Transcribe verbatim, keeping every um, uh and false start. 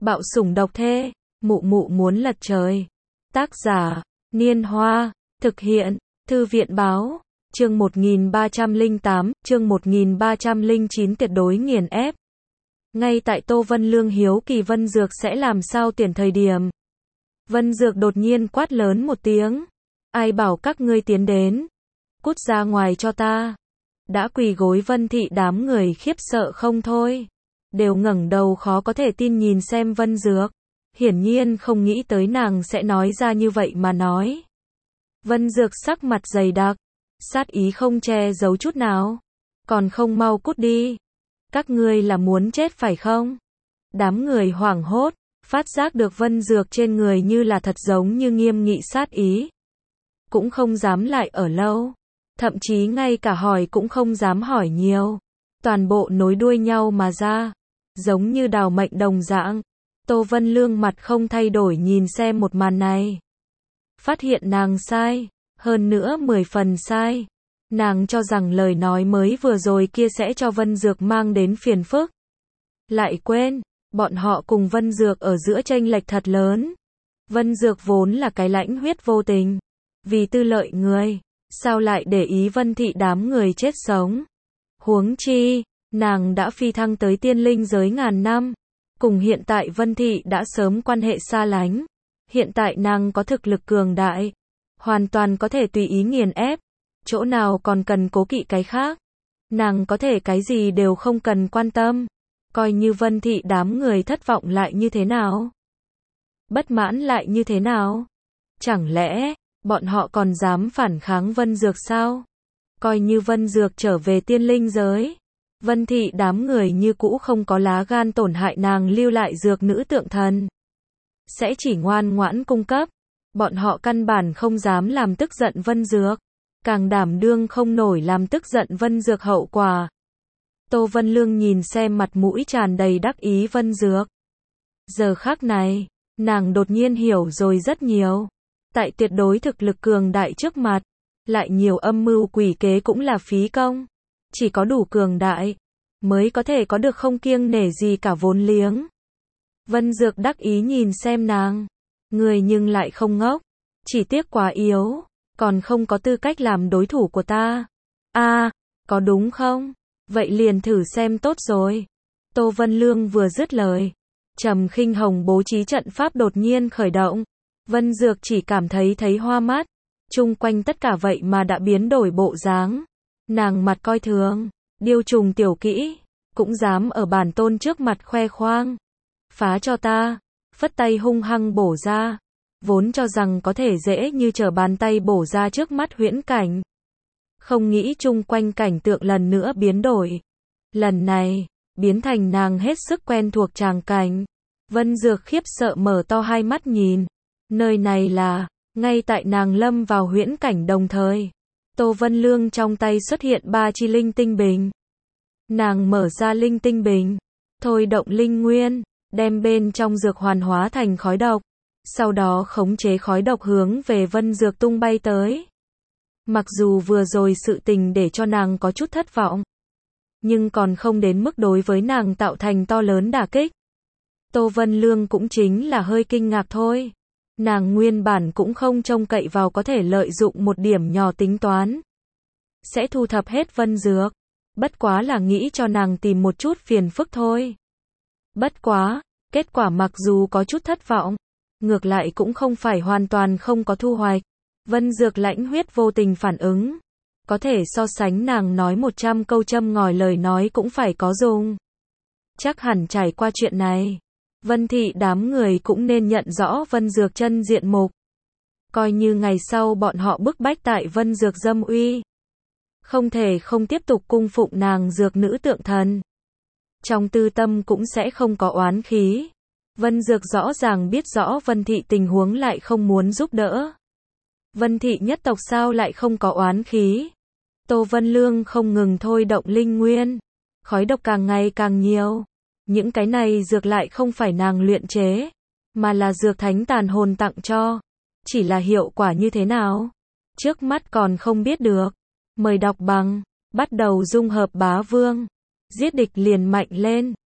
Bạo sủng độc thê, mụ mụ muốn lật trời. Tác giả, Niên Hoa, thực hiện, Thư viện Báo, chương một nghìn ba trăm lẻ tám, chương một nghìn ba trăm lẻ chín tuyệt đối nghiền ép. Ngay tại Tô Vân Lương hiếu kỳ Vân Dược sẽ làm sao tuyển thời điểm. Vân Dược đột nhiên quát lớn một tiếng. Ai bảo các ngươi tiến đến? Cút ra ngoài cho ta. Đã quỳ gối Vân Thị đám người khiếp sợ không thôi. Đều ngẩng đầu khó có thể tin nhìn xem Vân Dược. Hiển nhiên không nghĩ tới nàng sẽ nói ra như vậy mà nói. Vân Dược sắc mặt dày đặc, sát ý không che giấu chút nào. Còn không mau cút đi. Các ngươi là muốn chết phải không? Đám người hoảng hốt, phát giác được Vân Dược trên người như là thật giống như nghiêm nghị sát ý. Cũng không dám lại ở lâu. Thậm chí ngay cả hỏi cũng không dám hỏi nhiều. Toàn bộ nối đuôi nhau mà ra. Giống như đào mệnh đồng dạng. Tô Vân Lương mặt không thay đổi nhìn xem một màn này. Phát hiện nàng sai. Hơn nữa mười phần sai. Nàng cho rằng lời nói mới vừa rồi kia sẽ cho Vân Dược mang đến phiền phức. Lại quên, bọn họ cùng Vân Dược ở giữa chênh lệch thật lớn. Vân Dược vốn là cái lãnh huyết vô tình. Vì tư lợi người, sao lại để ý Vân Thị đám người chết sống. Huống chi, nàng đã phi thăng tới tiên linh giới ngàn năm. Cùng hiện tại Vân Thị đã sớm quan hệ xa lánh. Hiện tại nàng có thực lực cường đại. Hoàn toàn có thể tùy ý nghiền ép. Chỗ nào còn cần cố kỵ cái khác. Nàng có thể cái gì đều không cần quan tâm. Coi như Vân Thị đám người thất vọng lại như thế nào. Bất mãn lại như thế nào. Chẳng lẽ, bọn họ còn dám phản kháng Vân Dược sao? Coi như Vân Dược trở về tiên linh giới. Vân Thị đám người như cũ không có lá gan tổn hại nàng lưu lại dược nữ tượng thần. Sẽ chỉ ngoan ngoãn cung cấp. Bọn họ căn bản không dám làm tức giận Vân Dược. Càng đảm đương không nổi làm tức giận Vân Dược hậu quả. Tô Vân Lương nhìn xem mặt mũi tràn đầy đắc ý Vân Dược. Giờ khắc này, nàng đột nhiên hiểu rồi rất nhiều. Tại tuyệt đối thực lực cường đại trước mặt, lại nhiều âm mưu quỷ kế cũng là phí công. Chỉ có đủ cường đại, mới có thể có được không kiêng nể gì cả vốn liếng. Vân Dược đắc ý nhìn xem nàng. Người nhưng lại không ngốc. Chỉ tiếc quá yếu. Còn không có tư cách làm đối thủ của ta. A, à, có đúng không? Vậy liền thử xem tốt rồi. Tô Vân Lương vừa dứt lời. Trầm Khinh Hồng bố trí trận pháp đột nhiên khởi động. Vân Dược chỉ cảm thấy thấy hoa mắt. Chung quanh tất cả vậy mà đã biến đổi bộ dáng. Nàng mặt coi thường. Điêu trùng tiểu kỹ. Cũng dám ở bản tôn trước mặt khoe khoang. Phá cho ta. Phất tay hung hăng bổ ra. Vốn cho rằng có thể dễ như trở bàn tay bổ ra trước mắt huyễn cảnh. Không nghĩ chung quanh cảnh tượng lần nữa biến đổi. Lần này, biến thành nàng hết sức quen thuộc tràng cảnh. Vân Dược khiếp sợ mở to hai mắt nhìn. Nơi này là, ngay tại nàng lâm vào huyễn cảnh đồng thời. Tô Vân Lương trong tay xuất hiện ba chi linh tinh bình. Nàng mở ra linh tinh bình. Thôi động linh nguyên, đem bên trong dược hoàn hóa thành khói độc. Sau đó khống chế khói độc hướng về Vân Dược tung bay tới. Mặc dù vừa rồi sự tình để cho nàng có chút thất vọng. Nhưng còn không đến mức đối với nàng tạo thành to lớn đả kích. Tô Vân Lương cũng chính là hơi kinh ngạc thôi. Nàng nguyên bản cũng không trông cậy vào có thể lợi dụng một điểm nhỏ tính toán. Sẽ thu thập hết Vân Dược. Bất quá là nghĩ cho nàng tìm một chút phiền phức thôi. Bất quá, kết quả mặc dù có chút thất vọng. Ngược lại cũng không phải hoàn toàn không có thu hoạch. Vân Dược lãnh huyết vô tình phản ứng. Có thể so sánh nàng nói một trăm câu châm ngòi lời nói cũng phải có dùng. Chắc hẳn trải qua chuyện này. Vân Thị đám người cũng nên nhận rõ Vân Dược chân diện mục. Coi như ngày sau bọn họ bức bách tại Vân Dược dâm uy. Không thể không tiếp tục cung phụng nàng dược nữ tượng thần. Trong tư tâm cũng sẽ không có oán khí. Vân Dược rõ ràng biết rõ Vân Thị tình huống lại không muốn giúp đỡ. Vân Thị nhất tộc sao lại không có oán khí. Tô Vân Lương không ngừng thôi động linh nguyên. Khói độc càng ngày càng nhiều. Những cái này dược lại không phải nàng luyện chế. Mà là dược thánh tàn hồn tặng cho. Chỉ là hiệu quả như thế nào. Trước mắt còn không biết được. Mời đọc bằng. Bắt đầu dung hợp bá vương. Giết địch liền mạnh lên.